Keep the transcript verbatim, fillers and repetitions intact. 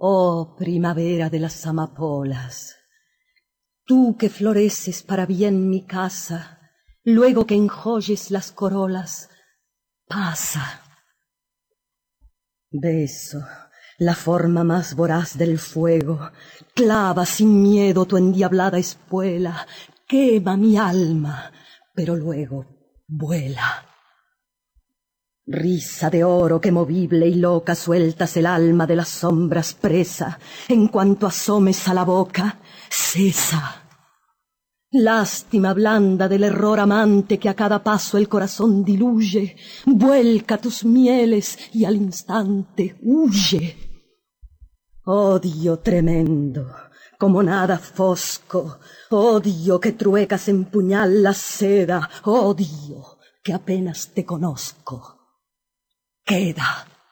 Oh primavera de las amapolas, tú que floreces para bien mi casa, luego que enjolles las corolas, pasa. Beso la forma más voraz del fuego, clava sin miedo tu endiablada espuela, quema mi alma, pero luego vuela. Risa de oro que movible y loca sueltas el alma de las sombras presa, en cuanto asomes a la boca, cesa. Lástima blanda del error amante que a cada paso el corazón diluye, vuelca tus mieles y al instante huye. Odio tremendo, como nada fosco, odio que truecas en puñal la seda, odio que apenas te conozco. Queda